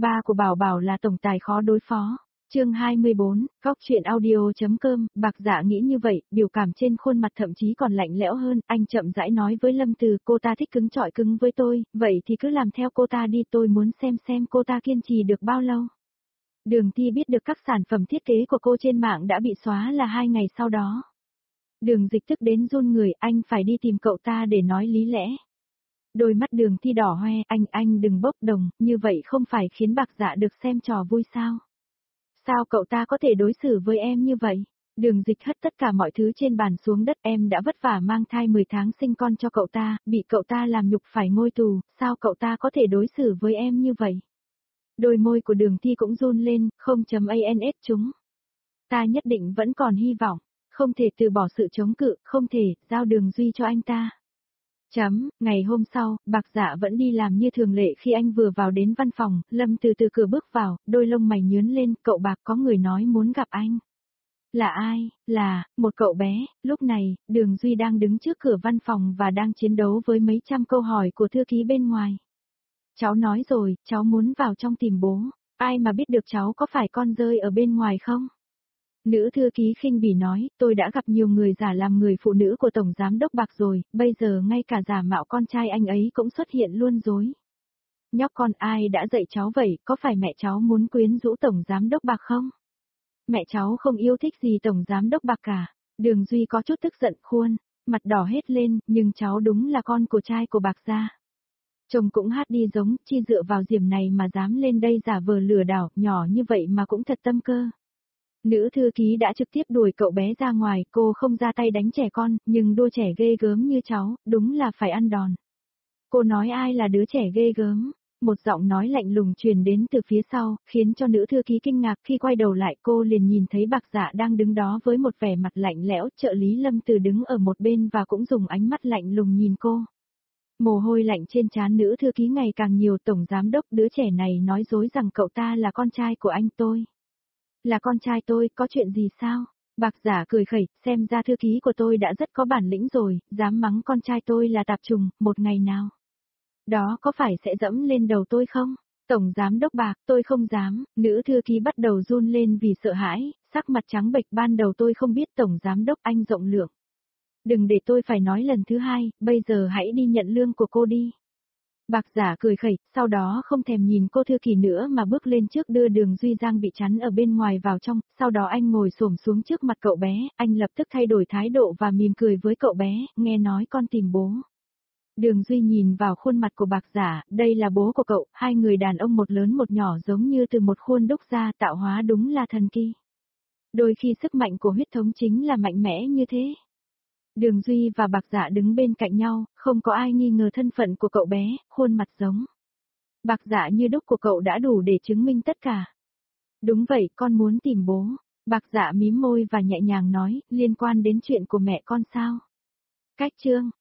Ba của Bảo Bảo là tổng tài khó đối phó. Chương 24, Góc truyện audio.com, Bạc Dạ nghĩ như vậy, biểu cảm trên khuôn mặt thậm chí còn lạnh lẽo hơn, anh chậm rãi nói với Lâm Từ, cô ta thích cứng trọi cứng với tôi, vậy thì cứ làm theo cô ta đi, tôi muốn xem cô ta kiên trì được bao lâu. Đường Thi biết được các sản phẩm thiết kế của cô trên mạng đã bị xóa là 2 ngày sau đó. Đường Dịch tức đến run người, anh phải đi tìm cậu ta để nói lý lẽ. Đôi mắt Đường Thi đỏ hoe, anh đừng bốc đồng, như vậy không phải khiến Bạc Dạ được xem trò vui sao? Sao cậu ta có thể đối xử với em như vậy? Đường Dịch hất tất cả mọi thứ trên bàn xuống đất, em đã vất vả mang thai 10 tháng sinh con cho cậu ta, bị cậu ta làm nhục phải ngồi tù, sao cậu ta có thể đối xử với em như vậy? Đôi môi của Đường Thi cũng run lên, ans chúng. Ta nhất định vẫn còn hy vọng, không thể từ bỏ sự chống cự, không thể, giao Đường Duy cho anh ta. Ngày hôm sau, Bạc Dạ vẫn đi làm như thường lệ khi anh vừa vào đến văn phòng, Lâm từ cửa bước vào, đôi lông mày nhướng lên, cậu Bạc có người nói muốn gặp anh. Là ai? Là, một cậu bé, lúc này, Đường Duy đang đứng trước cửa văn phòng và đang chiến đấu với mấy trăm câu hỏi của thư ký bên ngoài. Cháu nói rồi, cháu muốn vào trong tìm bố, ai mà biết được cháu có phải con rơi ở bên ngoài không? Nữ thư ký khinh bỉ nói, tôi đã gặp nhiều người giả làm người phụ nữ của Tổng Giám Đốc Bạc rồi, bây giờ ngay cả giả mạo con trai anh ấy cũng xuất hiện luôn rồi. Nhóc con ai đã dạy cháu vậy, có phải mẹ cháu muốn quyến rũ Tổng Giám Đốc Bạc không? Mẹ cháu không yêu thích gì Tổng Giám Đốc Bạc cả. Đường Duy có chút tức giận khuôn, mặt đỏ hết lên, nhưng cháu đúng là con của trai của Bạc gia. Chồng cũng hát đi giống, chi dựa vào diểm này mà dám lên đây giả vờ lừa đảo, nhỏ như vậy mà cũng thật tâm cơ. Nữ thư ký đã trực tiếp đuổi cậu bé ra ngoài, cô không ra tay đánh trẻ con, nhưng đua trẻ ghê gớm như cháu, đúng là phải ăn đòn. Cô nói ai là đứa trẻ ghê gớm? Một giọng nói lạnh lùng truyền đến từ phía sau, khiến cho nữ thư ký kinh ngạc, khi quay đầu lại cô liền nhìn thấy Bạc Dạ đang đứng đó với một vẻ mặt lạnh lẽo, trợ lý Lâm Từ đứng ở một bên và cũng dùng ánh mắt lạnh lùng nhìn cô. Mồ hôi lạnh trên trán nữ thư ký ngày càng nhiều, Tổng Giám Đốc, đứa trẻ này nói dối rằng cậu ta là con trai của anh tôi. Là con trai tôi, có chuyện gì sao? Bạc Dạ cười khẩy, xem ra thư ký của tôi đã rất có bản lĩnh rồi, dám mắng con trai tôi là tạp trùng, một ngày nào. Đó có phải sẽ dẫm lên đầu tôi không? Tổng Giám Đốc Bạc, tôi không dám, nữ thư ký bắt đầu run lên vì sợ hãi, sắc mặt trắng bệch, ban đầu tôi không biết Tổng Giám Đốc anh rộng lượng. Đừng để tôi phải nói lần thứ hai, bây giờ hãy đi nhận lương của cô đi. Bạc Dạ cười khẩy, sau đó không thèm nhìn cô thư ký nữa mà bước lên trước đưa Đường Duy Giang bị chắn ở bên ngoài vào trong, sau đó anh ngồi xổm xuống trước mặt cậu bé, anh lập tức thay đổi thái độ và mỉm cười với cậu bé, nghe nói con tìm bố. Đường Duy nhìn vào khuôn mặt của Bạc Dạ, đây là bố của cậu, hai người đàn ông một lớn một nhỏ giống như từ một khuôn đúc ra, tạo hóa đúng là thần kỳ. Đôi khi sức mạnh của huyết thống chính là mạnh mẽ như thế. Đường Duy và Bạc Dạ đứng bên cạnh nhau, không có ai nghi ngờ thân phận của cậu bé, khuôn mặt giống. Bạc Dạ như đúc của cậu đã đủ để chứng minh tất cả. Đúng vậy, con muốn tìm bố. Bạc Dạ mím môi và nhẹ nhàng nói, liên quan đến chuyện của mẹ con sao? Cách chương.